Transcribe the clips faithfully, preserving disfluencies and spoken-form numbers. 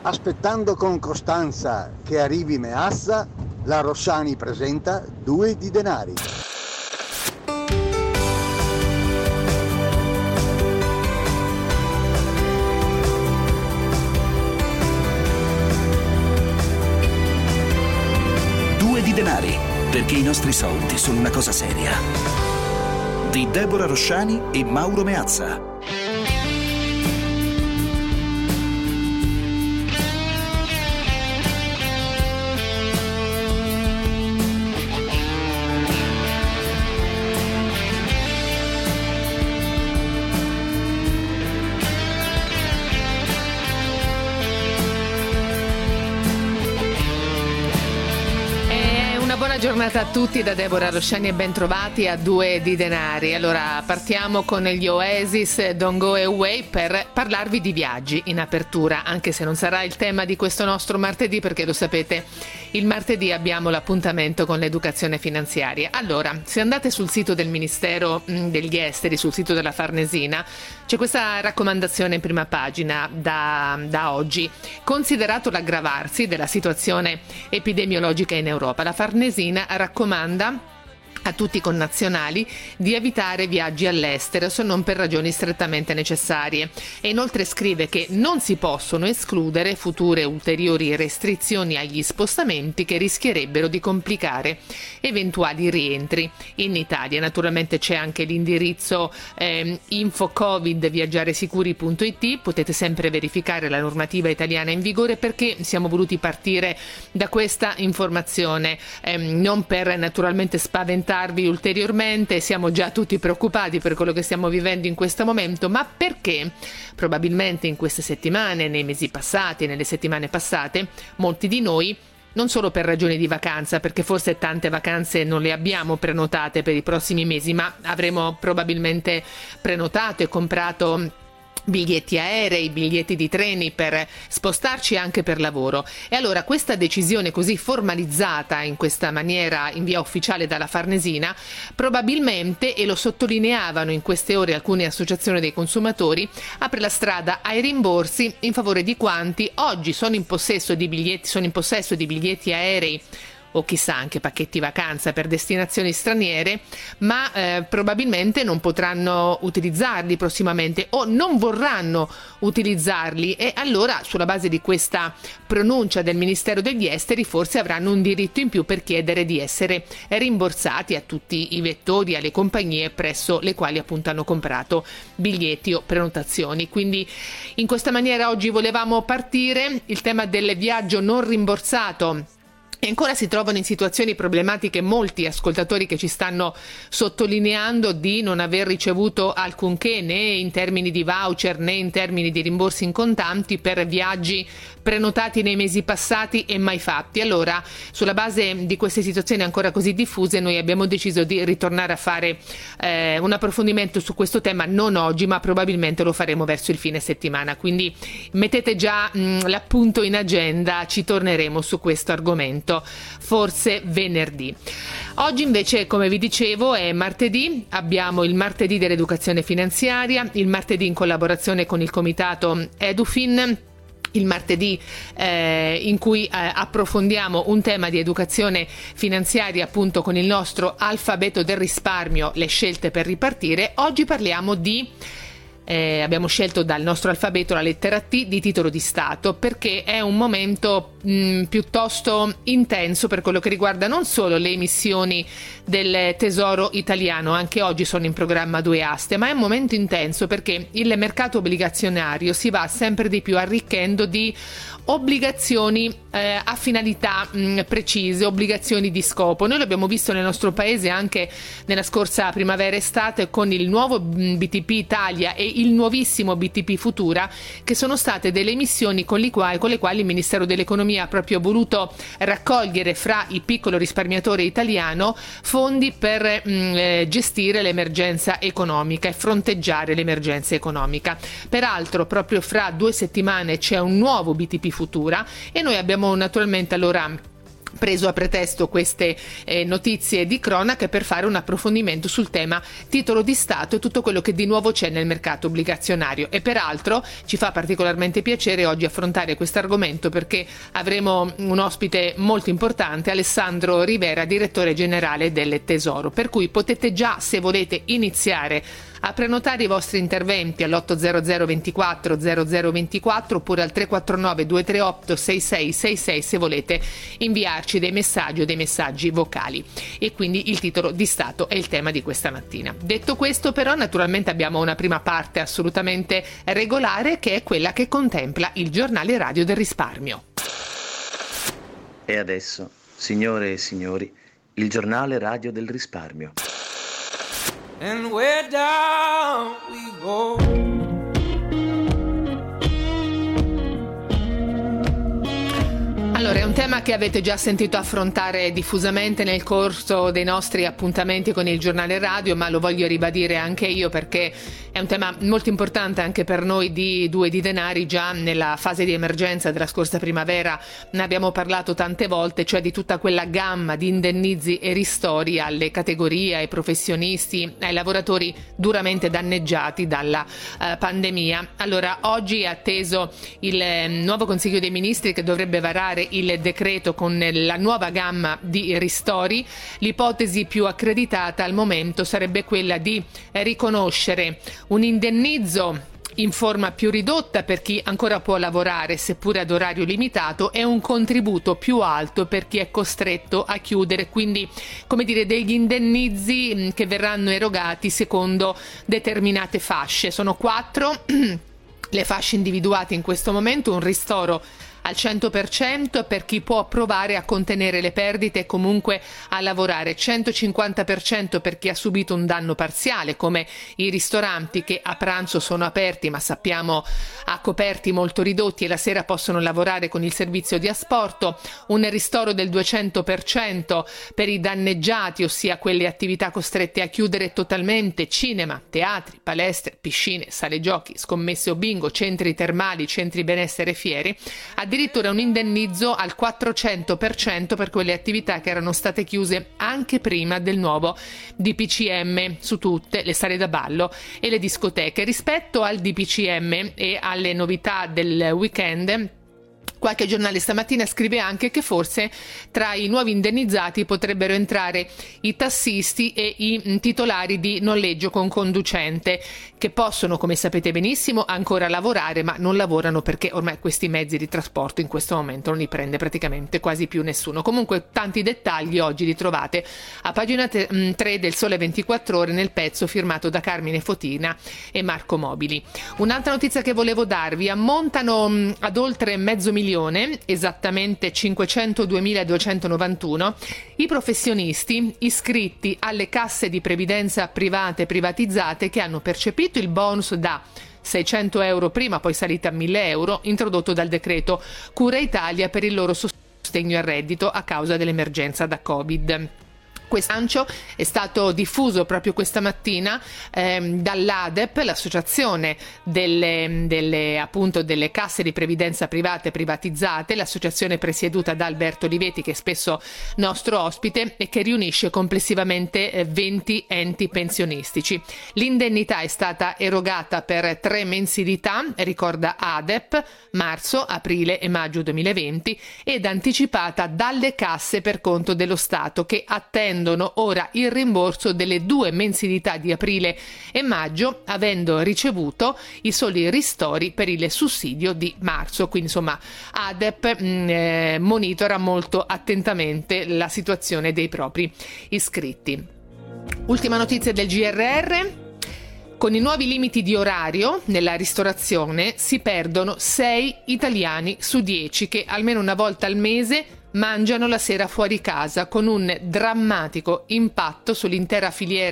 Aspettando con costanza che arrivi Meazza, la Rossani presenta Due di denari. Due di denari, perché i nostri soldi sono una cosa seria. Di Deborah Rossani e Mauro Meazza. Buona giornata a tutti da Deborah Rossani e ben trovati a Due di denari. Allora partiamo con gli Oasis Don't Go Away per parlarvi di viaggi in apertura, anche se non sarà il tema di questo nostro martedì, perché lo sapete, il martedì abbiamo l'appuntamento con l'educazione finanziaria. Allora, se andate sul sito del Ministero degli Esteri, sul sito della Farnesina, c'è questa raccomandazione in prima pagina da, da oggi. Considerato l'aggravarsi della situazione epidemiologica in Europa, la Farnesina raccomanda a tutti i connazionali di evitare viaggi all'estero se non per ragioni strettamente necessarie, e inoltre scrive che non si possono escludere future ulteriori restrizioni agli spostamenti che rischierebbero di complicare eventuali rientri in Italia. Naturalmente c'è anche l'indirizzo eh, infocovid viaggiaresicuri punto it, potete sempre verificare la normativa italiana in vigore, perché siamo voluti partire da questa informazione, eh, non per naturalmente spaventare ulteriormente, siamo già tutti preoccupati per quello che stiamo vivendo in questo momento, ma perché probabilmente in queste settimane, nei mesi passati, nelle settimane passate, molti di noi, non solo per ragioni di vacanza, perché forse tante vacanze non le abbiamo prenotate per i prossimi mesi, ma avremo probabilmente prenotato e comprato biglietti aerei, biglietti di treni per spostarci anche per lavoro. E allora questa decisione così formalizzata in questa maniera in via ufficiale dalla Farnesina probabilmente, e lo sottolineavano in queste ore alcune associazioni dei consumatori, apre la strada ai rimborsi in favore di quanti oggi sono in possesso di biglietti, sono in possesso di biglietti aerei o chissà anche pacchetti vacanza per destinazioni straniere, ma eh, probabilmente non potranno utilizzarli prossimamente o non vorranno utilizzarli, e allora sulla base di questa pronuncia del Ministero degli Esteri forse avranno un diritto in più per chiedere di essere rimborsati a tutti i vettori, alle compagnie presso le quali appunto hanno comprato biglietti o prenotazioni. Quindi in questa maniera oggi volevamo partire il tema del viaggio non rimborsato. E ancora si trovano in situazioni problematiche molti ascoltatori che ci stanno sottolineando di non aver ricevuto alcunché, né in termini di voucher né in termini di rimborsi in contanti per viaggi prenotati nei mesi passati e mai fatti. Allora, sulla base di queste situazioni ancora così diffuse, noi abbiamo deciso di ritornare a fare eh, un approfondimento su questo tema, non oggi, ma probabilmente lo faremo verso il fine settimana. Quindi mettete già mh, l'appunto in agenda, ci torneremo su questo argomento forse venerdì. Oggi invece, come vi dicevo, è martedì, abbiamo il martedì dell'educazione finanziaria, il martedì in collaborazione con il comitato Edufin, il martedì eh, in cui eh, approfondiamo un tema di educazione finanziaria appunto con il nostro alfabeto del risparmio, le scelte per ripartire. Oggi parliamo di Eh, abbiamo scelto dal nostro alfabeto la lettera T di titolo di Stato, perché è un momento mh, piuttosto intenso per quello che riguarda non solo le emissioni del Tesoro italiano, anche oggi sono in programma due aste, ma è un momento intenso perché il mercato obbligazionario si va sempre di più arricchendo di obbligazioni eh, a finalità mh, precise, obbligazioni di scopo. Noi l'abbiamo visto nel nostro paese anche nella scorsa primavera-estate con il nuovo B T P Italia e il nuovissimo B T P Futura, che sono state delle emissioni con le quali, con le quali il Ministero dell'Economia ha proprio voluto raccogliere fra il piccolo risparmiatore italiano fondi per mh, eh, gestire l'emergenza economica e fronteggiare l'emergenza economica. Peraltro proprio fra due settimane c'è un nuovo B T P Futura e noi abbiamo naturalmente allora preso a pretesto queste eh, notizie di cronaca per fare un approfondimento sul tema titolo di Stato e tutto quello che di nuovo c'è nel mercato obbligazionario. E peraltro ci fa particolarmente piacere oggi affrontare questo argomento perché avremo un ospite molto importante, Alessandro Rivera, direttore generale del Tesoro, per cui potete già, se volete, iniziare a prenotare i vostri interventi all'otto zero zero ventiquattro zero zero ventiquattro oppure al tre quattro nove due tre otto sei sei sei sei se volete inviarci dei messaggi o dei messaggi vocali. E quindi il titolo di Stato è il tema di questa mattina. Detto questo, però, naturalmente abbiamo una prima parte assolutamente regolare, che è quella che contempla il giornale radio del risparmio. E adesso, signore e signori, il giornale radio del risparmio. And where down we go. Allora, è un tema che avete già sentito affrontare diffusamente nel corso dei nostri appuntamenti con il giornale radio, ma lo voglio ribadire anche io perché è un tema molto importante anche per noi di Due di Denari. Già nella fase di emergenza della scorsa primavera ne abbiamo parlato tante volte, cioè di tutta quella gamma di indennizi e ristori alle categorie, ai professionisti, ai lavoratori duramente danneggiati dalla uh, pandemia. Allora, oggi è atteso il eh, nuovo Consiglio dei Ministri che dovrebbe varare il decreto con la nuova gamma di ristori. L'ipotesi più accreditata al momento sarebbe quella di riconoscere un indennizzo in forma più ridotta per chi ancora può lavorare seppure ad orario limitato e un contributo più alto per chi è costretto a chiudere, quindi come dire degli indennizi che verranno erogati secondo determinate fasce. Sono quattro le fasce individuate in questo momento: un ristoro al cento per cento per chi può provare a contenere le perdite e comunque a lavorare, centocinquanta per cento per chi ha subito un danno parziale, come i ristoranti che a pranzo sono aperti ma sappiamo a coperti molto ridotti e la sera possono lavorare con il servizio di asporto, un ristoro del duecento per cento per i danneggiati, ossia quelle attività costrette a chiudere totalmente: cinema, teatri, palestre, piscine, sale giochi, scommesse o bingo, centri termali, centri benessere e fiere. Addirittura un indennizzo al quattrocento per cento per quelle attività che erano state chiuse anche prima del nuovo D P C M su tutte le sale da ballo e le discoteche. Rispetto al D P C M e alle novità del weekend, qualche giornale stamattina scrive anche che forse tra i nuovi indennizzati potrebbero entrare i tassisti e i titolari di noleggio con conducente, che possono, come sapete benissimo, ancora lavorare, ma non lavorano perché ormai questi mezzi di trasporto in questo momento non li prende praticamente quasi più nessuno. Comunque tanti dettagli oggi li trovate a pagina tre del Sole ventiquattro Ore nel pezzo firmato da Carmine Fotina e Marco Mobili. Un'altra notizia che volevo darvi: ammontano ad oltre mezzo milione, esattamente cinquecentoduemiladuecentonovantuno, i professionisti iscritti alle casse di previdenza private privatizzate che hanno percepito il bonus da seicento euro prima, poi salita a mille euro, introdotto dal decreto Cura Italia per il loro sostegno al reddito a causa dell'emergenza da Covid. Questo lancio è stato diffuso proprio questa mattina ehm, dall'A D E P, l'associazione delle, delle, appunto, delle casse di previdenza private privatizzate, l'associazione presieduta da Alberto Olivetti, che è spesso nostro ospite e che riunisce complessivamente eh, venti enti pensionistici. L'indennità è stata erogata per tre mensilità, ricorda A D E P, marzo, aprile e maggio duemilaventi, ed anticipata dalle casse per conto dello Stato, che attendono ora il rimborso delle due mensilità di aprile e maggio, avendo ricevuto i soli ristori per il sussidio di marzo. Quindi insomma A D E P mh, eh, monitora molto attentamente la situazione dei propri iscritti. Ultima notizia del G R R: con i nuovi limiti di orario nella ristorazione si perdono sei italiani su dieci che almeno una volta al mese mangiano la sera fuori casa, con un drammatico impatto sull'intera filiera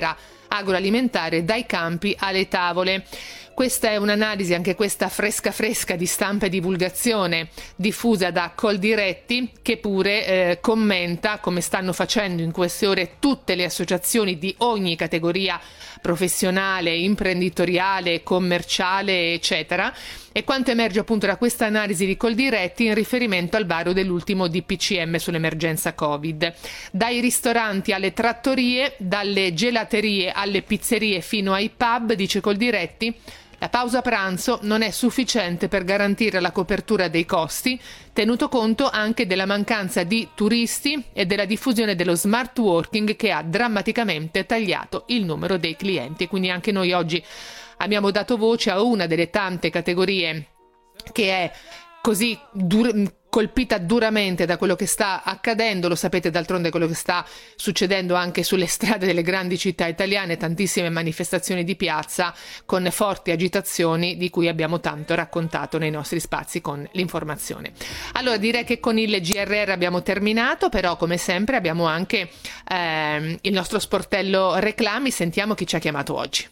agroalimentare dai campi alle tavole. Questa è un'analisi, anche questa fresca fresca, di Stampa e Divulgazione, diffusa da Coldiretti, che pure eh, commenta, come stanno facendo in queste ore tutte le associazioni di ogni categoria professionale, imprenditoriale, commerciale, eccetera, e quanto emerge appunto da questa analisi di Coldiretti in riferimento al varo dell'ultimo D P C M sull'emergenza Covid. Dai ristoranti alle trattorie, dalle gelaterie alle pizzerie fino ai pub, dice Coldiretti, la pausa pranzo non è sufficiente per garantire la copertura dei costi, tenuto conto anche della mancanza di turisti e della diffusione dello smart working, che ha drammaticamente tagliato il numero dei clienti. Quindi anche noi oggi abbiamo dato voce a una delle tante categorie che è così dur- colpita duramente da quello che sta accadendo. Lo sapete d'altronde quello che sta succedendo anche sulle strade delle grandi città italiane, tantissime manifestazioni di piazza con forti agitazioni di cui abbiamo tanto raccontato nei nostri spazi con l'informazione. Allora direi che con il G R R abbiamo terminato, però come sempre abbiamo anche ehm, il nostro sportello reclami. Sentiamo chi ci ha chiamato oggi.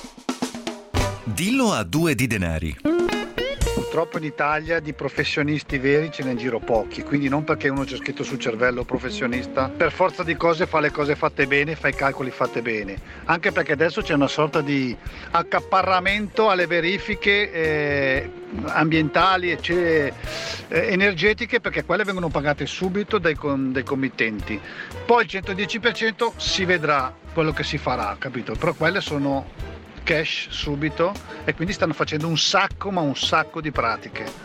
Dillo a due di denari. Purtroppo in Italia di professionisti veri ce ne in giro pochi, quindi non perché uno c'è scritto sul cervello professionista, per forza di cose fa le cose fatte bene, fa i calcoli fatte bene, anche perché adesso c'è una sorta di accaparramento alle verifiche eh, ambientali e eh, energetiche, perché quelle vengono pagate subito dai, con, dai committenti. Poi il centodieci per cento si vedrà quello che si farà, capito? Però quelle sono cash subito e quindi stanno facendo un sacco ma un sacco di pratiche.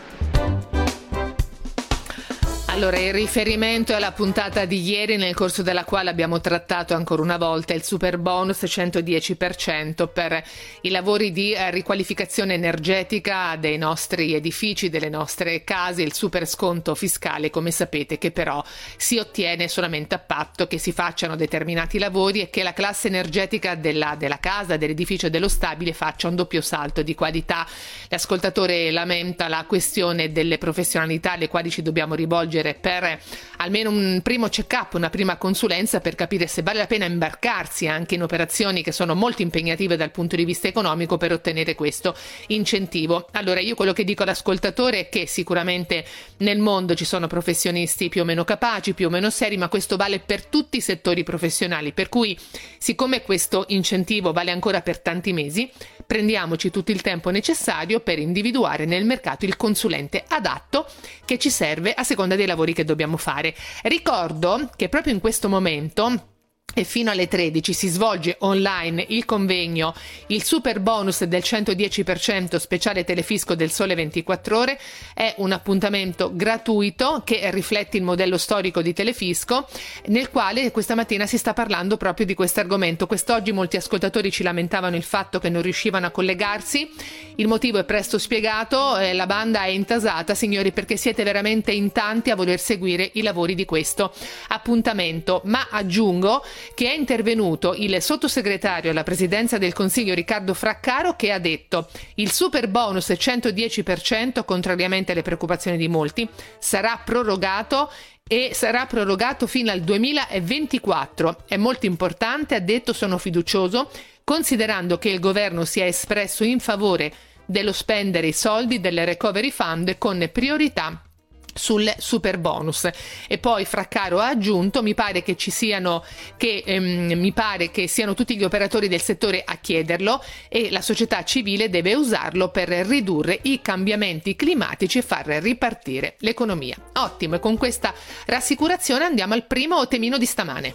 Allora, il riferimento è alla puntata di ieri, nel corso della quale abbiamo trattato ancora una volta il super bonus centodieci per cento per i lavori di eh, riqualificazione energetica dei nostri edifici, delle nostre case, il super sconto fiscale, come sapete, che però si ottiene solamente a patto che si facciano determinati lavori e che la classe energetica della, della casa, dell'edificio e dello stabile faccia un doppio salto di qualità. L'ascoltatore lamenta la questione delle professionalità alle quali ci dobbiamo rivolgere per almeno un primo check-up, una prima consulenza per capire se vale la pena imbarcarsi anche in operazioni che sono molto impegnative dal punto di vista economico per ottenere questo incentivo. Allora io quello che dico all'ascoltatore è che sicuramente nel mondo ci sono professionisti più o meno capaci, più o meno seri, ma questo vale per tutti i settori professionali, per cui siccome questo incentivo vale ancora per tanti mesi, prendiamoci tutto il tempo necessario per individuare nel mercato il consulente adatto che ci serve a seconda dei lavori che dobbiamo fare. Ricordo che proprio in questo momento e fino alle tredici si svolge online il convegno Il super bonus del centodieci per cento speciale Telefisco del Sole ventiquattro Ore. È un appuntamento gratuito che riflette il modello storico di Telefisco, nel quale questa mattina si sta parlando proprio di questo argomento. Quest'oggi molti ascoltatori ci lamentavano il fatto che non riuscivano a collegarsi. Il motivo è presto spiegato, eh, la banda è intasata, signori, perché siete veramente in tanti a voler seguire i lavori di questo appuntamento. Ma aggiungo che è intervenuto il sottosegretario alla presidenza del Consiglio Riccardo Fraccaro, che ha detto: il super bonus centodieci per cento, contrariamente alle preoccupazioni di molti, sarà prorogato e sarà prorogato fino al duemilaventiquattro. È molto importante, ha detto, sono fiducioso, considerando che il governo si è espresso in favore dello spendere i soldi del Recovery Fund con priorità sul super bonus. E poi Fraccaro ha aggiunto: mi pare che ci siano che ehm, mi pare che siano tutti gli operatori del settore a chiederlo e la società civile deve usarlo per ridurre i cambiamenti climatici e far ripartire l'economia. Ottimo, e con questa rassicurazione andiamo al primo temino di stamane.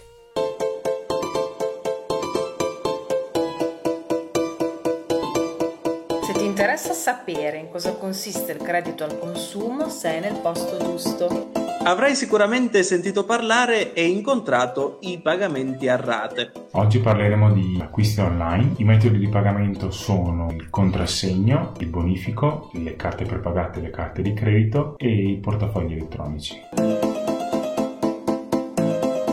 Se ti interessa sapere in cosa consiste il credito al consumo, sei nel posto giusto. Avrai sicuramente sentito parlare e incontrato i pagamenti a rate. Oggi parleremo di acquisti online. I metodi di pagamento sono il contrassegno, il bonifico, le carte prepagate, le carte di credito e i portafogli elettronici.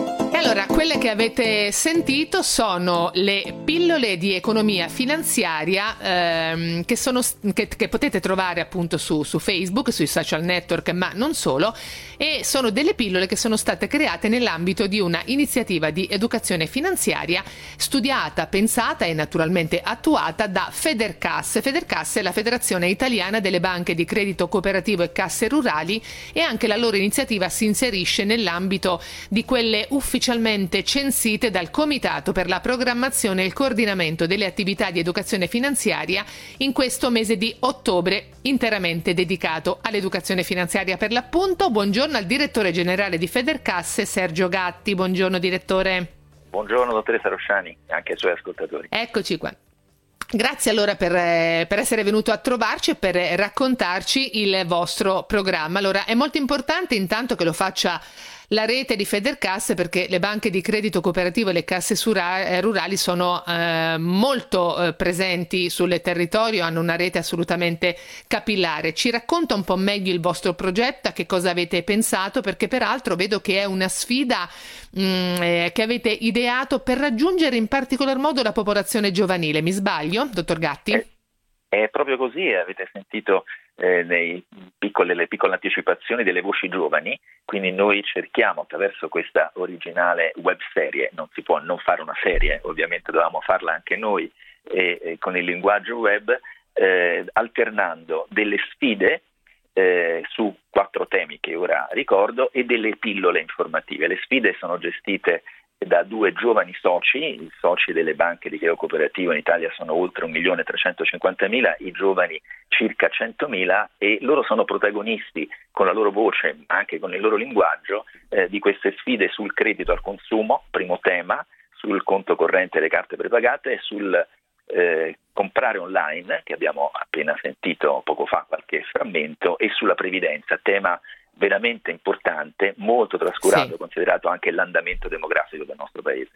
Allora, quelle che avete sentito sono le pillole di economia finanziaria ehm, che, sono, che, che potete trovare appunto su, su Facebook, sui social network, ma non solo, e sono delle pillole che sono state create nell'ambito di una iniziativa di educazione finanziaria studiata, pensata e naturalmente attuata da Federcasse. Federcasse è la Federazione Italiana delle Banche di Credito Cooperativo e Casse Rurali, e anche la loro iniziativa si inserisce nell'ambito di quelle ufficialmente censite dal Comitato per la programmazione e il coordinamento delle attività di educazione finanziaria in questo mese di ottobre, interamente dedicato all'educazione finanziaria per l'appunto. Buongiorno al direttore generale di Federcasse, Sergio Gatti. Buongiorno direttore. Buongiorno dottoressa Rosciani e anche ai suoi ascoltatori. Eccoci qua. Grazie allora per, per essere venuto a trovarci e per raccontarci il vostro programma. Allora, è molto importante intanto che lo faccia la rete di Federcasse, perché le banche di credito cooperativo e le casse sura- rurali sono eh, molto eh, presenti sul territorio, hanno una rete assolutamente capillare. Ci racconta un po' meglio il vostro progetto, a che cosa avete pensato, perché peraltro vedo che è una sfida mh, eh, che avete ideato per raggiungere in particolar modo la popolazione giovanile. Mi sbaglio, dottor Gatti? È, è proprio così, avete sentito eh, nei piccole, le piccole anticipazioni delle voci giovani, quindi noi cerchiamo attraverso questa originale web serie, non si può non fare una serie, ovviamente dovevamo farla anche noi e, e con il linguaggio web, eh, alternando delle sfide eh, su quattro temi che ora ricordo e delle pillole informative. Le sfide sono gestite da due giovani soci, i soci delle banche di credito cooperativo in Italia sono oltre un milione trecentocinquantamila, i giovani circa centomila, e loro sono protagonisti con la loro voce, ma anche con il loro linguaggio, eh, di queste sfide sul credito al consumo, primo tema, sul conto corrente e le carte prepagate, e sul eh, comprare online, che abbiamo appena sentito poco fa qualche frammento, e sulla previdenza, tema veramente importante, molto trascurato, sì, considerato anche l'andamento demografico del nostro paese.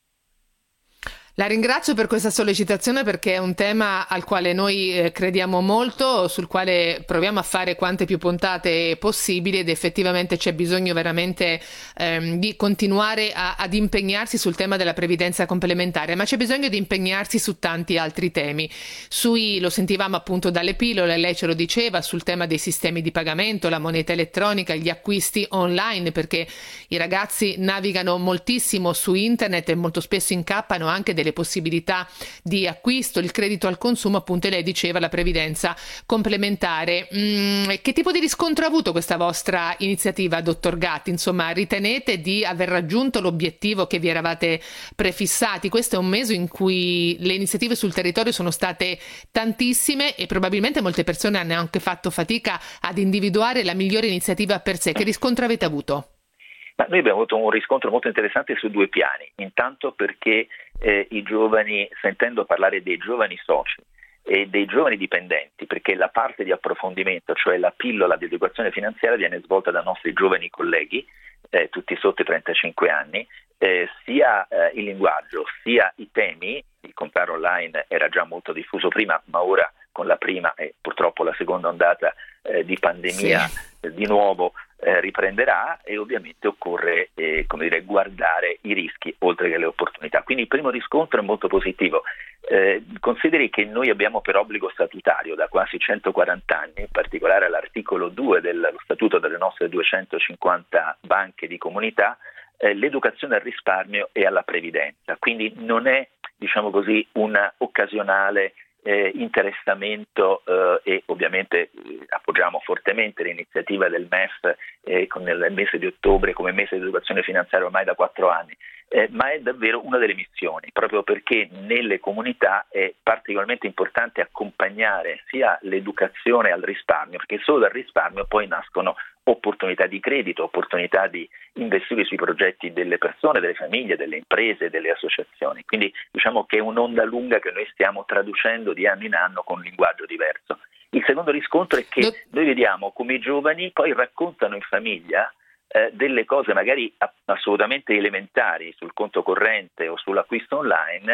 La ringrazio per questa sollecitazione, perché è un tema al quale noi eh, crediamo molto, sul quale proviamo a fare quante più puntate possibili, ed effettivamente c'è bisogno veramente ehm, di continuare a, ad impegnarsi sul tema della previdenza complementare, ma c'è bisogno di impegnarsi su tanti altri temi. Sui, lo sentivamo appunto dalle pillole, lei ce lo diceva, sul tema dei sistemi di pagamento, la moneta elettronica, gli acquisti online, perché i ragazzi navigano moltissimo su internet e molto spesso incappano anche delle possibilità di acquisto, il credito al consumo, appunto, e lei diceva la previdenza complementare. Mm, che tipo di riscontro ha avuto questa vostra iniziativa, dottor Gatti? Insomma, ritenete di aver raggiunto l'obiettivo che vi eravate prefissati? Questo è un mese in cui le iniziative sul territorio sono state tantissime e probabilmente molte persone hanno anche fatto fatica ad individuare la migliore iniziativa per sé. Che riscontro avete avuto? Ma noi abbiamo avuto un riscontro molto interessante su due piani. Intanto perché eh, i giovani, sentendo parlare dei giovani soci e dei giovani dipendenti, perché la parte di approfondimento, cioè la pillola di educazione finanziaria, viene svolta da nostri giovani colleghi, eh, tutti sotto i trentacinque anni, eh, sia eh, il linguaggio sia i temi. Il comprare online era già molto diffuso prima, ma ora con la prima e purtroppo la seconda ondata eh, di pandemia sì. eh, di nuovo eh, riprenderà, e ovviamente occorre eh, come dire, guardare i rischi oltre che le opportunità. Quindi il primo riscontro è molto positivo. Eh, consideri che noi abbiamo per obbligo statutario da quasi centoquaranta anni, in particolare all'articolo due dello statuto delle nostre duecentocinquanta banche di comunità, eh, l'educazione al risparmio e alla previdenza. Quindi non è, diciamo così, una occasionale Eh, interessamento eh, e ovviamente eh, appoggiamo fortemente l'iniziativa del M E F eh, con il mese di ottobre come mese di educazione finanziaria ormai da quattro anni, eh, ma è davvero una delle missioni, proprio perché nelle comunità è particolarmente importante accompagnare sia l'educazione al risparmio, perché solo dal risparmio poi nascono opportunità di credito, opportunità di investire sui progetti delle persone, delle famiglie, delle imprese, delle associazioni. Quindi diciamo che è un'onda lunga che noi stiamo traducendo di anno in anno con un linguaggio diverso. Il secondo riscontro è che noi vediamo come i giovani poi raccontano in famiglia eh, delle cose magari assolutamente elementari sul conto corrente o sull'acquisto online,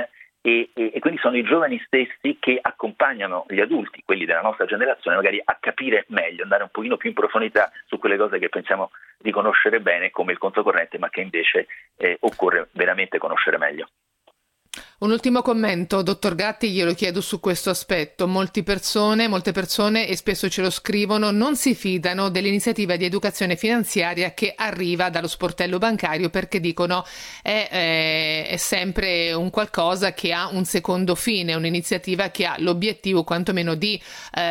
e, e, e quindi sono i giovani stessi che accompagnano gli adulti, quelli della nostra generazione, magari a capire meglio, andare un pochino più in profondità su quelle cose che pensiamo di conoscere bene, come il conto corrente, ma che invece eh, occorre veramente conoscere meglio. Un ultimo commento, dottor Gatti, glielo chiedo su questo aspetto. Molte persone, molte persone, e spesso ce lo scrivono, non si fidano dell'iniziativa di educazione finanziaria che arriva dallo sportello bancario, perché dicono è, è, è sempre un qualcosa che ha un secondo fine, un'iniziativa che ha l'obiettivo quantomeno di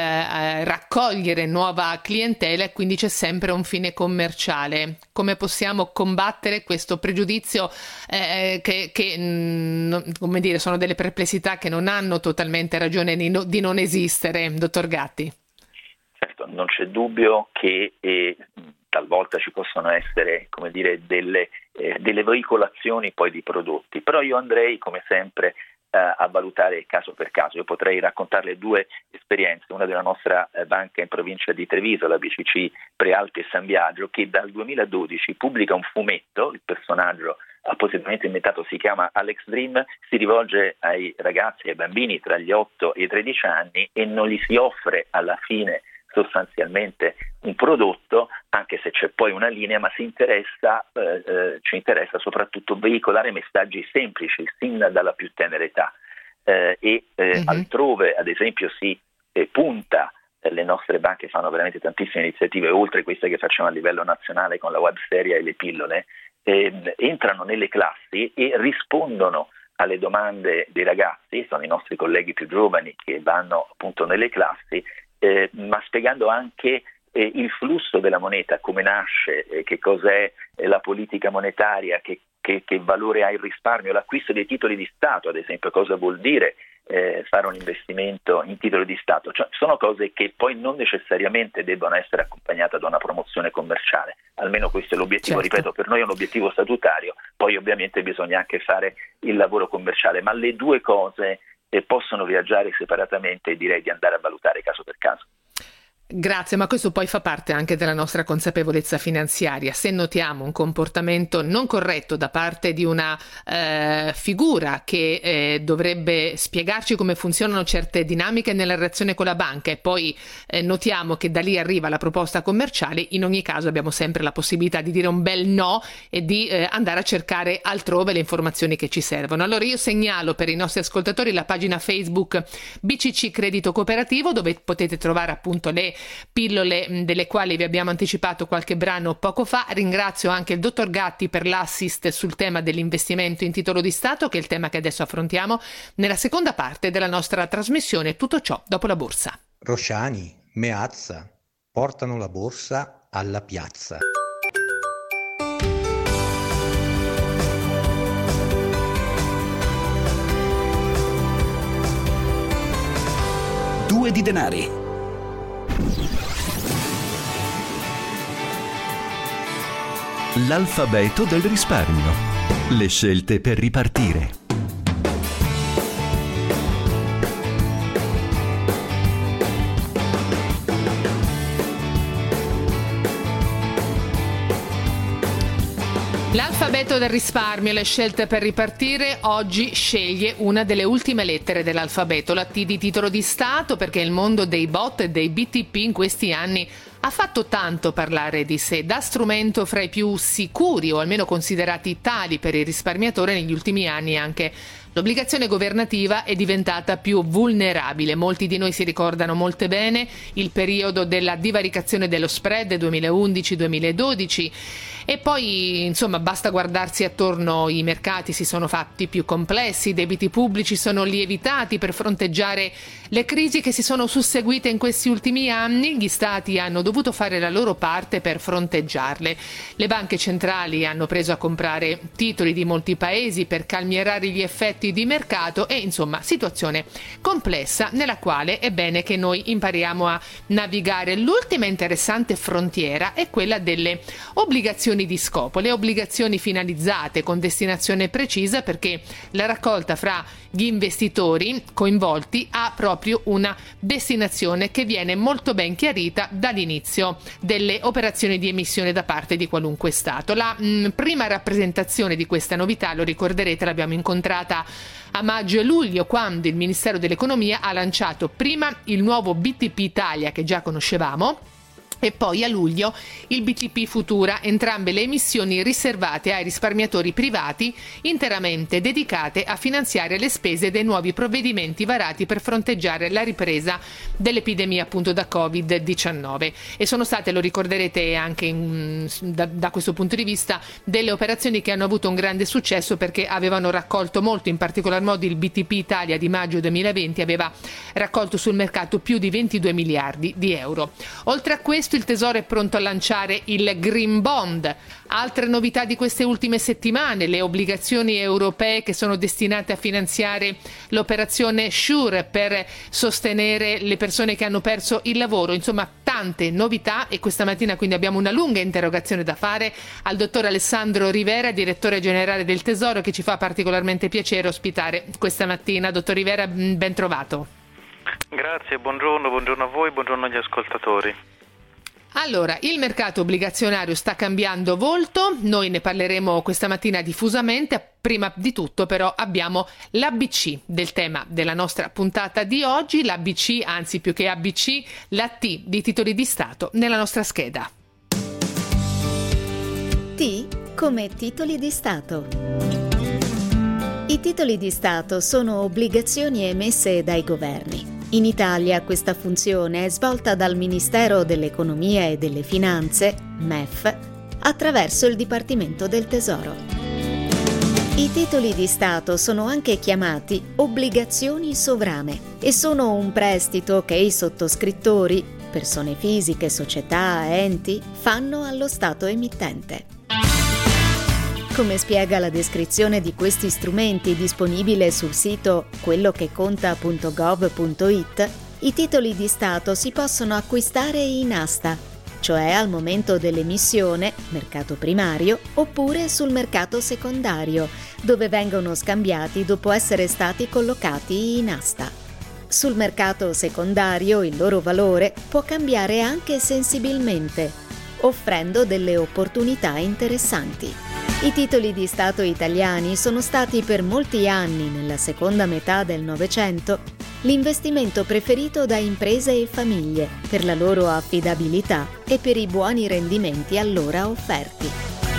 eh, raccogliere nuova clientela, e quindi c'è sempre un fine commerciale. Come possiamo combattere questo pregiudizio eh, che, che mh, come dire, sono delle perplessità che non hanno totalmente ragione di, no, di non esistere, dottor Gatti? Certo, non c'è dubbio che eh, talvolta ci possono essere, come dire, delle, eh, delle veicolazioni poi di prodotti, però io andrei come sempre eh, a valutare caso per caso. Io potrei raccontarle due esperienze, una della nostra eh, banca in provincia di Treviso, la B C C Prealpi e San Biagio, che dal duemiladodici pubblica un fumetto, il personaggio appositamente inventato si chiama Alex Dream, si rivolge ai ragazzi, ai bambini tra gli otto e i tredici anni, e non gli si offre alla fine sostanzialmente un prodotto, anche se c'è poi una linea, ma si interessa, eh, eh, ci interessa soprattutto veicolare messaggi semplici sin dalla più tenera età. Eh, e eh, mm-hmm. altrove, ad esempio, si eh, punta, eh, le nostre banche fanno veramente tantissime iniziative, oltre queste che facciamo a livello nazionale con la web serie e le pillole, eh, entrano nelle classi e rispondono alle domande dei ragazzi, sono i nostri colleghi più giovani che vanno appunto nelle classi, eh, ma spiegando anche eh, il flusso della moneta, come nasce, eh, che cos'è eh, la politica monetaria, che, che, che valore ha il risparmio, l'acquisto dei titoli di Stato, ad esempio, cosa vuol dire eh, fare un investimento in titoli di Stato. Cioè, sono cose che poi non necessariamente debbono essere accompagnate da una promozione commerciale, almeno questo è l'obiettivo, certo. Ripeto, per noi è un obiettivo statutario, poi ovviamente bisogna anche fare il lavoro commerciale, ma le due cose eh, possono viaggiare separatamente e direi di andare a valutare caso per caso. Grazie, ma questo poi fa parte anche della nostra consapevolezza finanziaria. Se notiamo un comportamento non corretto da parte di una eh, figura che eh, dovrebbe spiegarci come funzionano certe dinamiche nella relazione con la banca, e poi eh, notiamo che da lì arriva la proposta commerciale, in ogni caso abbiamo sempre la possibilità di dire un bel no e di eh, andare a cercare altrove le informazioni che ci servono. Allora io segnalo per i nostri ascoltatori la pagina Facebook B C C Credito Cooperativo, dove potete trovare appunto le pillole delle quali vi abbiamo anticipato qualche brano poco fa. Ringrazio anche il dottor Gatti per l'assist sul tema dell'investimento in titolo di Stato, che è il tema che adesso affrontiamo nella seconda parte della nostra trasmissione. Tutto ciò dopo la borsa. Rosciani, Meazza, portano la borsa alla piazza. Due di denari. L'alfabeto del risparmio. Le scelte per ripartire. L'alfabeto del risparmio, le scelte per ripartire, oggi sceglie una delle ultime lettere dell'alfabeto, la T di titolo di Stato, perché il mondo dei bot e dei B T P in questi anni ha fatto tanto parlare di sé, da strumento fra i più sicuri o almeno considerati tali per il risparmiatore. Negli ultimi anni anche l'obbligazione governativa è diventata più vulnerabile. Molti di noi si ricordano molto bene il periodo della divaricazione dello spread duemilaundici duemiladodici, e poi insomma basta guardarsi attorno, i mercati si sono fatti più complessi, i debiti pubblici sono lievitati per fronteggiare le crisi che si sono susseguite in questi ultimi anni. Gli stati hanno dovuto fare la loro parte per fronteggiarle. Le banche centrali hanno preso a comprare titoli di molti paesi per calmierare gli effetti di mercato, e insomma situazione complessa nella quale è bene che noi impariamo a navigare. L'ultima interessante frontiera è quella delle obbligazioni di scopo, le obbligazioni finalizzate con destinazione precisa, perché la raccolta fra gli investitori coinvolti ha proprio una destinazione che viene molto ben chiarita dall'inizio delle operazioni di emissione da parte di qualunque Stato. La mh, prima rappresentazione di questa novità, lo ricorderete, l'abbiamo incontrata a maggio e luglio, quando il Ministero dell'Economia ha lanciato prima il nuovo B T P Italia, che già conoscevamo, e poi a luglio il B T P Futura, entrambe le emissioni riservate ai risparmiatori privati, interamente dedicate a finanziare le spese dei nuovi provvedimenti varati per fronteggiare la ripresa dell'epidemia appunto da covid diciannove. E sono state, lo ricorderete anche in, da, da questo punto di vista, delle operazioni che hanno avuto un grande successo, perché avevano raccolto molto, in particolar modo il B T P Italia di maggio duemilaventi aveva raccolto sul mercato più di ventidue miliardi di euro. Oltre a questo, il Tesoro è pronto a lanciare il Green Bond. Altre novità di queste ultime settimane: le obbligazioni europee che sono destinate a finanziare l'operazione SURE per sostenere le persone che hanno perso il lavoro. Insomma, tante novità, e questa mattina quindi abbiamo una lunga interrogazione da fare al dottor Alessandro Rivera, direttore generale del Tesoro, che ci fa particolarmente piacere ospitare questa mattina. Dottor Rivera, ben trovato. Grazie, buongiorno, buongiorno a voi, buongiorno agli ascoltatori. Allora, il mercato obbligazionario sta cambiando volto, noi ne parleremo questa mattina diffusamente. Prima di tutto però abbiamo l'A B C del tema della nostra puntata di oggi, l'A B C, anzi più che A B C, la T di titoli di Stato nella nostra scheda. T come titoli di Stato. I titoli di Stato sono obbligazioni emesse dai governi. In Italia questa funzione è svolta dal Ministero dell'Economia e delle Finanze, M E F, attraverso il Dipartimento del Tesoro. I titoli di Stato sono anche chiamati obbligazioni sovrane e sono un prestito che i sottoscrittori, persone fisiche, società, enti, fanno allo Stato emittente. Come spiega la descrizione di questi strumenti disponibile sul sito quellocheconta punto gov punto it, i titoli di Stato si possono acquistare in asta, cioè al momento dell'emissione, mercato primario, oppure sul mercato secondario, dove vengono scambiati dopo essere stati collocati in asta. Sul mercato secondario il loro valore può cambiare anche sensibilmente, offrendo delle opportunità interessanti. I titoli di Stato italiani sono stati per molti anni, nella seconda metà del Novecento, l'investimento preferito da imprese e famiglie per la loro affidabilità e per i buoni rendimenti allora offerti.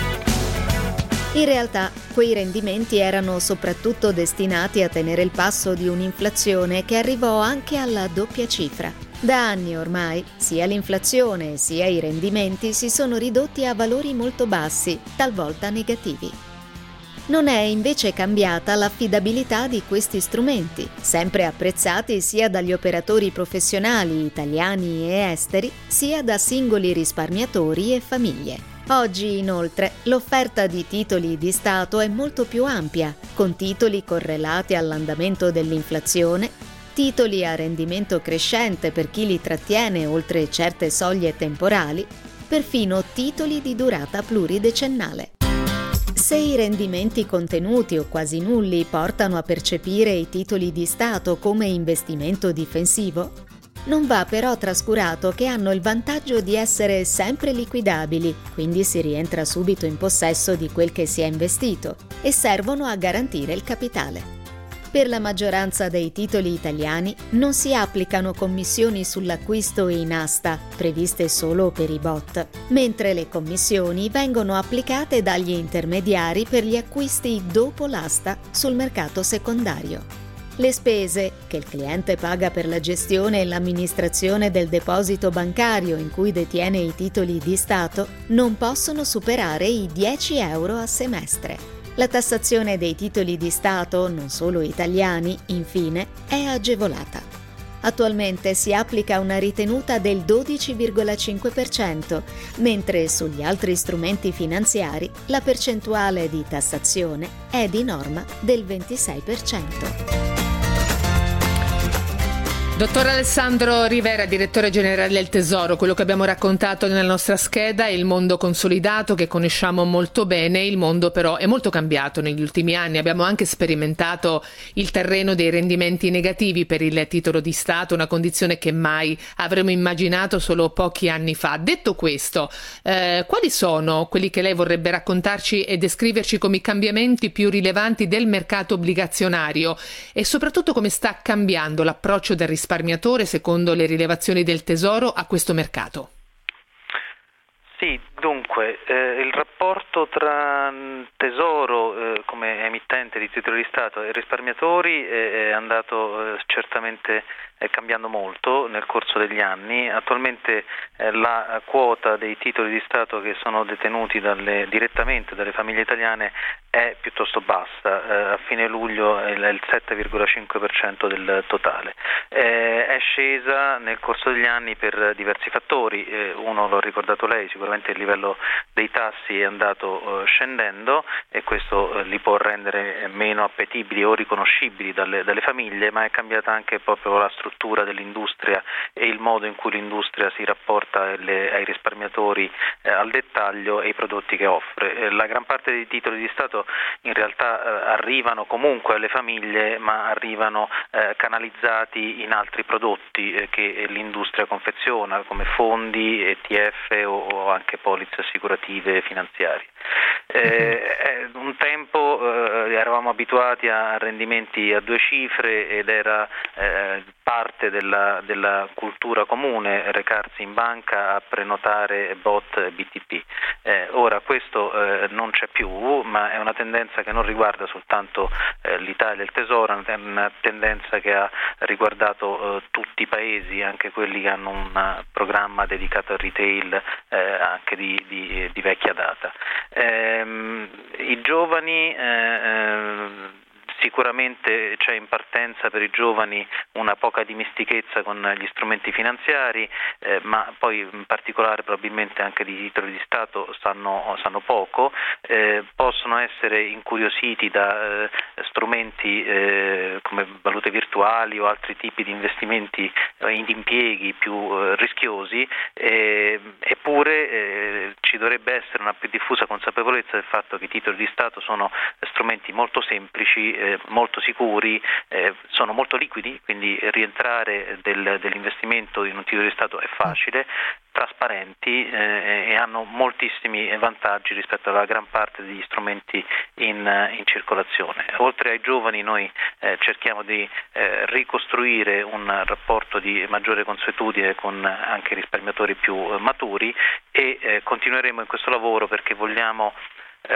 In realtà, quei rendimenti erano soprattutto destinati a tenere il passo di un'inflazione che arrivò anche alla doppia cifra. Da anni ormai, sia l'inflazione sia i rendimenti si sono ridotti a valori molto bassi, talvolta negativi. Non è invece cambiata l'affidabilità di questi strumenti, sempre apprezzati sia dagli operatori professionali italiani e esteri, sia da singoli risparmiatori e famiglie. Oggi, inoltre, l'offerta di titoli di Stato è molto più ampia, con titoli correlati all'andamento dell'inflazione, titoli a rendimento crescente per chi li trattiene oltre certe soglie temporali, perfino titoli di durata pluridecennale. Se i rendimenti contenuti o quasi nulli portano a percepire i titoli di Stato come investimento difensivo, non va però trascurato che hanno il vantaggio di essere sempre liquidabili, quindi si rientra subito in possesso di quel che si è investito, e servono a garantire il capitale. Per la maggioranza dei titoli italiani non si applicano commissioni sull'acquisto in asta, previste solo per i B O T, mentre le commissioni vengono applicate dagli intermediari per gli acquisti dopo l'asta sul mercato secondario. Le spese, che il cliente paga per la gestione e l'amministrazione del deposito bancario in cui detiene i titoli di Stato, non possono superare i dieci euro a semestre. La tassazione dei titoli di Stato, non solo italiani, infine, è agevolata. Attualmente si applica una ritenuta del dodici virgola cinque per cento, mentre sugli altri strumenti finanziari la percentuale di tassazione è di norma del ventisei per cento. Dottor Alessandro Rivera, direttore generale del Tesoro, quello che abbiamo raccontato nella nostra scheda è il mondo consolidato che conosciamo molto bene, il mondo però è molto cambiato negli ultimi anni, abbiamo anche sperimentato il terreno dei rendimenti negativi per il titolo di Stato, una condizione che mai avremmo immaginato solo pochi anni fa. Detto questo, eh, quali sono quelli che lei vorrebbe raccontarci e descriverci come i cambiamenti più rilevanti del mercato obbligazionario e soprattutto come sta cambiando l'approccio del risparmiatore secondo le rilevazioni del Tesoro a questo mercato? Sì, dunque eh, il rapporto tra Tesoro eh, come emittente di titoli di Stato e risparmiatori è, è andato eh, certamente è cambiando molto nel corso degli anni. Attualmente eh, la quota dei titoli di Stato che sono detenuti dalle, direttamente dalle famiglie italiane è piuttosto bassa, eh, a fine luglio è il sette virgola cinque per cento del totale. Eh, è scesa nel corso degli anni per diversi fattori, eh, uno l'ho ricordato lei, sicuramente il livello dei tassi è andato eh, scendendo e questo eh, li può rendere meno appetibili o riconoscibili dalle, dalle famiglie, ma è cambiata anche proprio la struttura dell'industria e il modo in cui l'industria si rapporta alle, ai risparmiatori eh, al dettaglio e i prodotti che offre. Eh, la gran parte dei titoli di Stato in realtà eh, arrivano comunque alle famiglie, ma arrivano eh, canalizzati in altri prodotti eh, che l'industria confeziona, come fondi, E T F o, o anche polizze assicurative finanziarie. Eh, un tempo eh, eravamo abituati a rendimenti a due cifre ed era eh, parte della, della cultura comune recarsi in banca a prenotare B O T e B T P. Eh, ora questo eh, non c'è più, ma è una tendenza che non riguarda soltanto eh, l'Italia e il Tesoro, è una tendenza che ha riguardato eh, tutti i paesi, anche quelli che hanno un programma dedicato al retail eh, anche di, di, di vecchia data. Ehm, I giovani eh, Sicuramente c'è in partenza per i giovani una poca dimestichezza con gli strumenti finanziari, eh, ma poi in particolare probabilmente anche di titoli di Stato sanno, sanno poco, eh, possono essere incuriositi da eh, strumenti eh, come valute virtuali o altri tipi di investimenti eh, in impieghi più eh, rischiosi, eh, eppure eh, ci dovrebbe essere una più diffusa consapevolezza del fatto che i titoli di Stato sono strumenti molto semplici, eh, molto sicuri, eh, sono molto liquidi, quindi rientrare del, dell'investimento in un titolo di Stato è facile, trasparenti eh, e hanno moltissimi vantaggi rispetto alla gran parte degli strumenti in, in circolazione. Oltre ai giovani noi eh, cerchiamo di eh, ricostruire un rapporto di maggiore consuetudine con anche risparmiatori più eh, maturi e eh, continueremo in questo lavoro perché vogliamo Eh,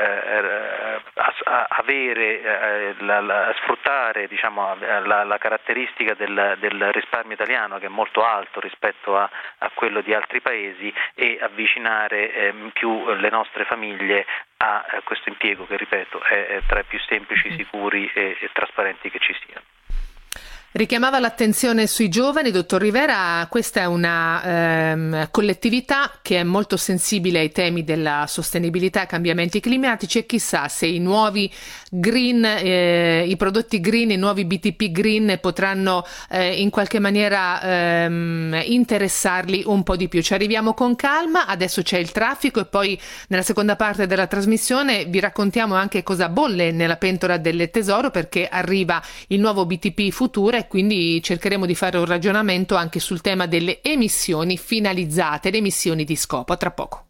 a, a avere eh, la, la, sfruttare diciamo la, la caratteristica del, del risparmio italiano che è molto alto rispetto a, a quello di altri paesi e avvicinare eh, più le nostre famiglie a eh, questo impiego che ripeto è, è tra i più semplici, sicuri e, e trasparenti che ci siano. Richiamava l'attenzione sui giovani, dottor Rivera, questa è una ehm, collettività che è molto sensibile ai temi della sostenibilità e cambiamenti climatici e chissà se i nuovi green, eh, i prodotti green, i nuovi B T P green potranno eh, in qualche maniera ehm, interessarli un po' di più. Ci arriviamo con calma, adesso c'è il traffico e poi nella seconda parte della trasmissione vi raccontiamo anche cosa bolle nella pentola del Tesoro perché arriva il nuovo B T P Futura e quindi cercheremo di fare un ragionamento anche sul tema delle emissioni finalizzate, le emissioni di scopo. A tra poco.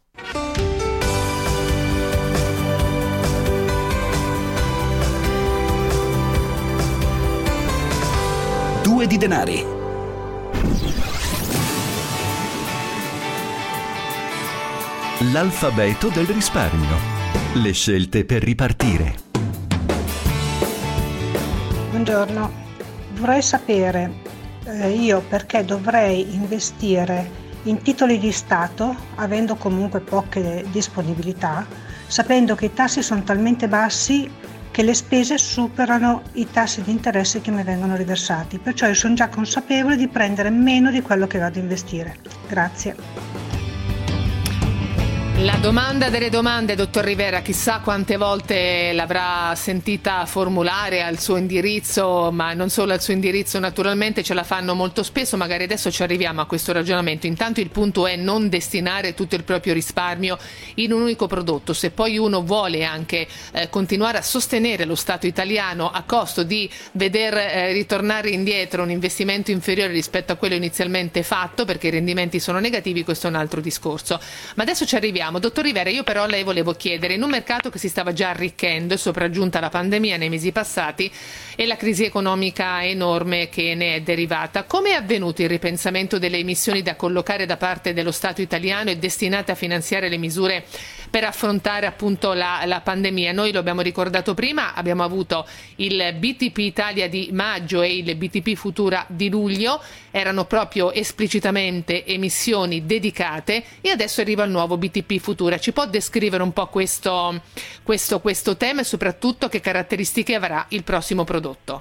Due di denari. L'alfabeto del risparmio. Le scelte per ripartire. Buongiorno. Vorrei sapere eh, io perché dovrei investire in titoli di Stato, avendo comunque poche disponibilità, sapendo che i tassi sono talmente bassi che le spese superano i tassi di interesse che mi vengono riversati. Perciò io sono già consapevole di prendere meno di quello che vado a investire. Grazie. La domanda delle domande, dottor Rivera, chissà quante volte l'avrà sentita formulare al suo indirizzo, ma non solo al suo indirizzo, naturalmente ce la fanno molto spesso, magari adesso ci arriviamo a questo ragionamento. Intanto il punto è non destinare tutto il proprio risparmio in un unico prodotto. Se poi uno vuole anche eh, continuare a sostenere lo Stato italiano a costo di veder eh, ritornare indietro un investimento inferiore rispetto a quello inizialmente fatto, perché i rendimenti sono negativi, questo è un altro discorso. Ma adesso ci arriviamo. Dottor Rivera, io però a lei volevo chiedere, in un mercato che si stava già arricchendo, sopraggiunta la pandemia nei mesi passati e la crisi economica enorme che ne è derivata, come è avvenuto il ripensamento delle emissioni da collocare da parte dello Stato italiano e destinate a finanziare le misure per affrontare appunto la, la pandemia? Noi lo abbiamo ricordato prima, abbiamo avuto il B T P Italia di maggio e il B T P Futura di luglio, erano proprio esplicitamente emissioni dedicate, e adesso arriva il nuovo B T P Futura. Ci può descrivere un po' questo, questo, questo tema e soprattutto che caratteristiche avrà il prossimo prodotto?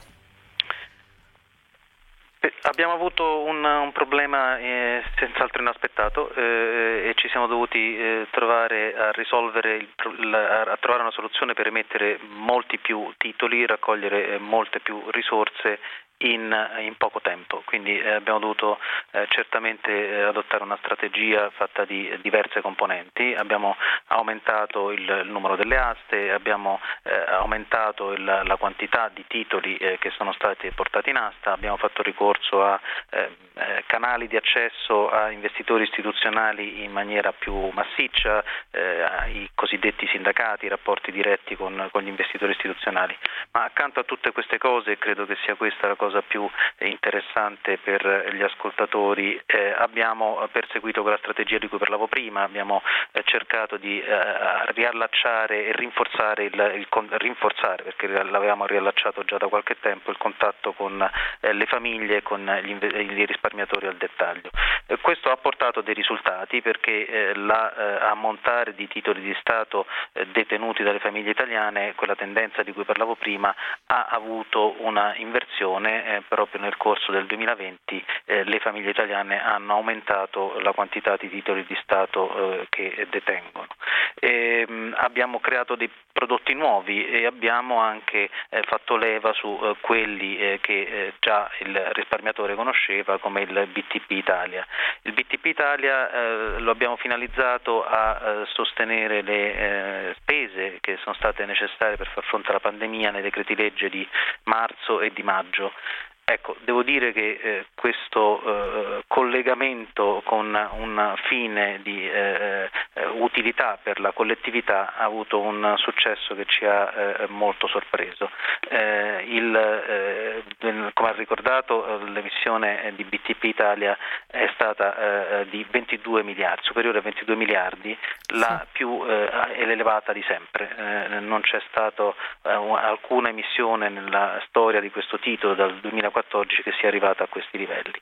Abbiamo avuto un, un problema eh, senz'altro inaspettato eh, e ci siamo dovuti eh, trovare a risolvere, il, la, a trovare una soluzione per emettere molti più titoli, raccogliere eh, molte più risorse In, in poco tempo, quindi eh, abbiamo dovuto eh, certamente eh, adottare una strategia fatta di eh, diverse componenti. Abbiamo aumentato il, il numero delle aste, abbiamo eh, aumentato il, la quantità di titoli eh, che sono stati portati in asta, abbiamo fatto ricorso a eh, eh, canali di accesso a investitori istituzionali in maniera più massiccia, eh, ai cosiddetti sindacati, i rapporti diretti con, con gli investitori istituzionali. Ma accanto a tutte queste cose, credo che sia questa la cosa più interessante per gli ascoltatori, eh, abbiamo perseguito quella strategia di cui parlavo prima, abbiamo eh, cercato di eh, riallacciare e rinforzare, il, il, rinforzare, perché l'avevamo riallacciato già da qualche tempo, il contatto con eh, le famiglie e con gli, gli risparmiatori al dettaglio. Eh, questo ha portato dei risultati, perché eh, l'ammontare eh, di titoli di Stato eh, detenuti dalle famiglie italiane, quella tendenza di cui parlavo prima, ha avuto una inversione. Eh, proprio nel corso del duemilaventi eh, le famiglie italiane hanno aumentato la quantità di titoli di Stato eh, che detengono. E, mh, abbiamo creato dei prodotti nuovi e abbiamo anche eh, fatto leva su eh, quelli eh, che eh, già il risparmiatore conosceva, come il B T P Italia. Il B T P Italia eh, lo abbiamo finalizzato a eh, sostenere le eh, spese che sono state necessarie per far fronte alla pandemia nei decreti legge di marzo e di maggio. Ecco, devo dire che eh, questo eh, collegamento con un fine di eh, utilità per la collettività ha avuto un successo che ci ha eh, molto sorpreso. Eh, il, eh, come ha ricordato, l'emissione di B T P Italia è stata eh, di ventidue miliardi, superiore a ventidue miliardi, la più eh, elevata di sempre. Eh, non c'è stata eh, alcuna emissione nella storia di questo titolo dal duemilaquattordici che sia arrivata a questi livelli.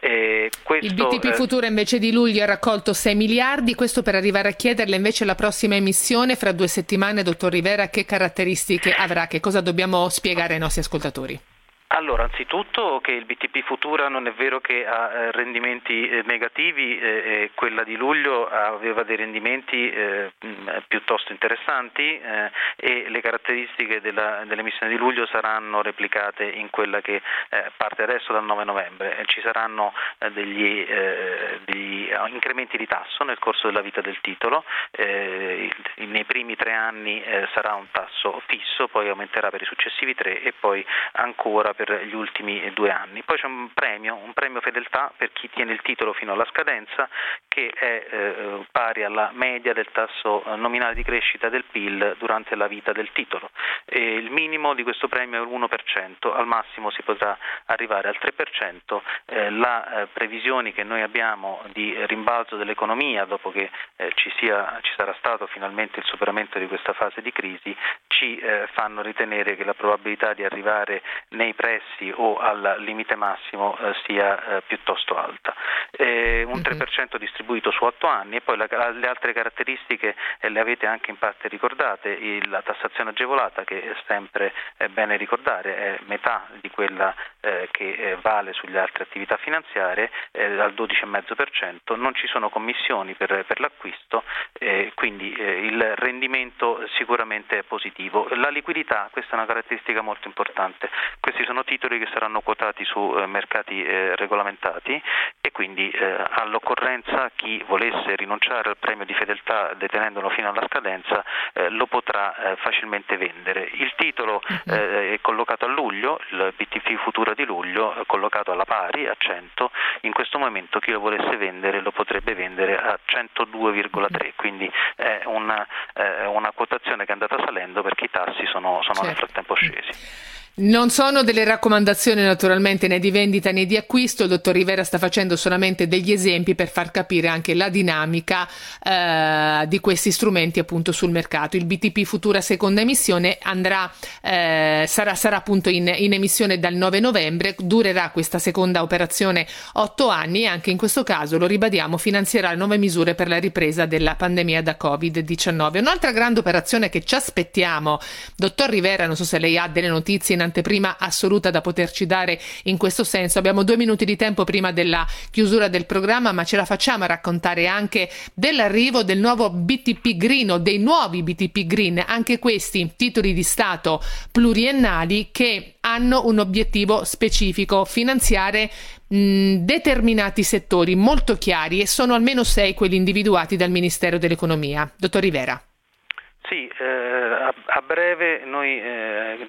E questo, il B T P eh, Futura invece di luglio ha raccolto sei miliardi, questo per arrivare a chiederle invece la prossima emissione fra due settimane, dottor Rivera, che caratteristiche avrà, che cosa dobbiamo spiegare ai nostri ascoltatori? Allora, anzitutto che il B T P Futura non è vero che ha eh, rendimenti eh, negativi, eh, quella di luglio aveva dei rendimenti eh, piuttosto interessanti eh, e le caratteristiche della, dell'emissione di luglio saranno replicate in quella che eh, parte adesso dal nove novembre. Eh, ci saranno eh, degli, eh, degli incrementi di tasso nel corso della vita del titolo, eh, il, nei primi tre anni eh, sarà un tasso fisso, poi aumenterà per i successivi tre e poi ancora per gli ultimi due anni. Poi c'è un premio, un premio fedeltà per chi tiene il titolo fino alla scadenza, che è eh, pari alla media del tasso nominale di crescita del P I L durante la vita del titolo. E il minimo di questo premio è l'uno per cento, al massimo si potrà arrivare al tre per cento. Eh, la eh, previsioni che noi abbiamo di rimbalzo dell'economia dopo che eh, ci sia ci sarà stato finalmente il superamento di questa fase di crisi ci eh, fanno ritenere che la probabilità di arrivare nei prezzi o al limite massimo eh, sia eh, piuttosto alta. Eh, un tre per cento distribuito su otto anni e poi la, le altre caratteristiche eh, le avete anche in parte ricordate. Il, la tassazione agevolata, che è sempre eh, bene ricordare, è metà di quella eh, che eh, vale sulle altre attività finanziarie, eh, al dodici virgola cinque per cento. Non ci sono commissioni per, per l'acquisto, eh, quindi eh, il rendimento sicuramente è positivo. La liquidità, questa è una caratteristica molto importante, questi sono titoli che saranno quotati su eh, mercati eh, regolamentati e quindi eh, all'occorrenza chi volesse rinunciare al premio di fedeltà detenendolo fino alla scadenza eh, lo potrà eh, facilmente vendere. Il titolo eh, è collocato a luglio, il B T P Futura di luglio è collocato alla pari a cento, in questo momento chi lo volesse vendere lo potrebbe vendere a centodue virgola tre, quindi è una, eh, una quotazione che è andata salendo perché i tassi sono, sono certo. nel frattempo scesi. Non sono delle raccomandazioni naturalmente né di vendita né di acquisto, il dottor Rivera sta facendo solamente degli esempi per far capire anche la dinamica eh, di questi strumenti appunto sul mercato. Il B T P Futura seconda emissione andrà, eh, sarà, sarà appunto in, in emissione dal nove novembre, durerà questa seconda operazione otto anni e anche in questo caso, lo ribadiamo, finanzierà nuove misure per la ripresa della pandemia da covid diciannove. Un'altra grande operazione che ci aspettiamo, dottor Rivera, non so se lei ha delle notizie in anteprima assoluta da poterci dare in questo senso. Abbiamo due minuti di tempo prima della chiusura del programma, ma ce la facciamo a raccontare anche dell'arrivo del nuovo B T P Green o dei nuovi B T P Green, anche questi titoli di Stato pluriennali che hanno un obiettivo specifico, finanziare mh, determinati settori molto chiari, e sono almeno sei quelli individuati dal Ministero dell'Economia. Dottor Rivera. Sì, eh, a, a breve noi eh,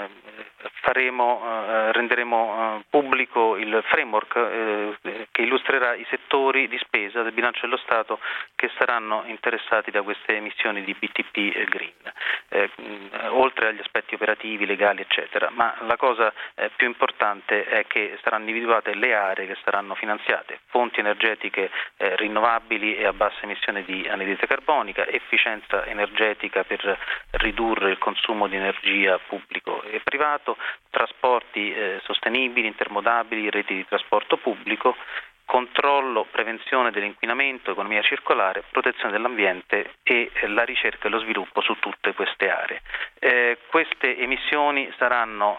faremo, eh, renderemo eh, pubblico il framework eh, che illustrerà i settori di spesa del bilancio dello Stato che saranno interessati da queste emissioni di B T P Green, eh, oltre agli aspetti operativi, legali, eccetera. Ma la cosa eh, più importante è che saranno individuate le aree che saranno finanziate: fonti energetiche eh, rinnovabili e a bassa emissione di anidride carbonica, efficienza energetica per ridurre il consumo di energia pubblico e privato, trasporti eh, sostenibili, intermodabili, reti di trasporto pubblico, controllo, prevenzione dell'inquinamento, economia circolare, protezione dell'ambiente e la ricerca e lo sviluppo su tutte queste aree. Eh, queste emissioni saranno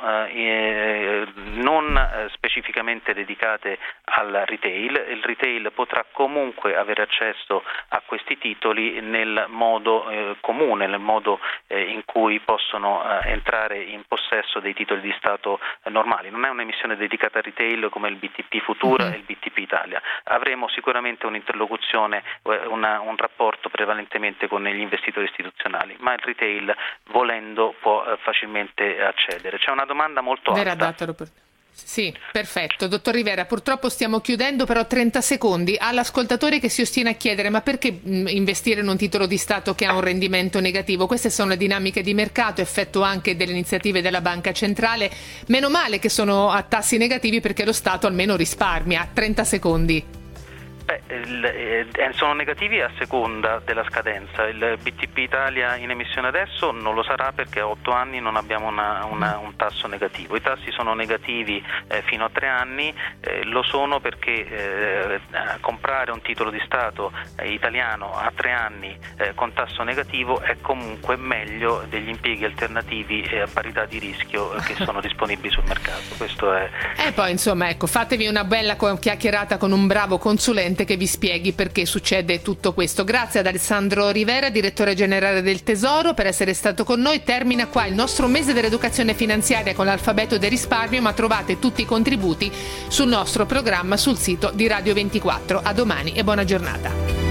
eh, non eh, specificamente dedicate al retail. Il retail potrà comunque avere accesso a questi titoli nel modo eh, comune, nel modo eh, in cui possono eh, entrare in possesso dei titoli di Stato eh, normali. Non è un'emissione dedicata al retail come il B T P Futura mm-hmm. e il B T P Italia. Avremo sicuramente un'interlocuzione, una, un rapporto prevalentemente con gli investitori istituzionali, ma il retail, volendo, può eh, facilmente accedere. C'è una domanda molto alta. Sì, perfetto. Dottor Rivera, purtroppo stiamo chiudendo, però trenta secondi. All'ascoltatore che si ostina a chiedere: ma perché mh, investire in un titolo di Stato che ha un rendimento negativo? Queste sono le dinamiche di mercato, effetto anche delle iniziative della Banca Centrale. Meno male che sono a tassi negativi, perché lo Stato almeno risparmia. trenta secondi. Beh, il, eh, sono negativi a seconda della scadenza. Il B T P Italia in emissione adesso non lo sarà perché a otto anni non abbiamo una, una, un tasso negativo. I tassi sono negativi eh, fino a tre anni, eh, lo sono perché eh, comprare un titolo di Stato eh, italiano a tre anni eh, con tasso negativo è comunque meglio degli impieghi alternativi eh, a parità di rischio eh, che sono disponibili sul mercato. Questo è. E poi insomma, ecco, fatevi una bella chiacchierata con un bravo consulente che vi spieghi perché succede tutto questo. Grazie ad Alessandro Rivera, direttore generale del Tesoro, per essere stato con noi. Termina qua il nostro mese dell'educazione finanziaria con l'alfabeto del risparmio, ma trovate tutti i contributi sul nostro programma sul sito di Radio ventiquattro. A domani e buona giornata.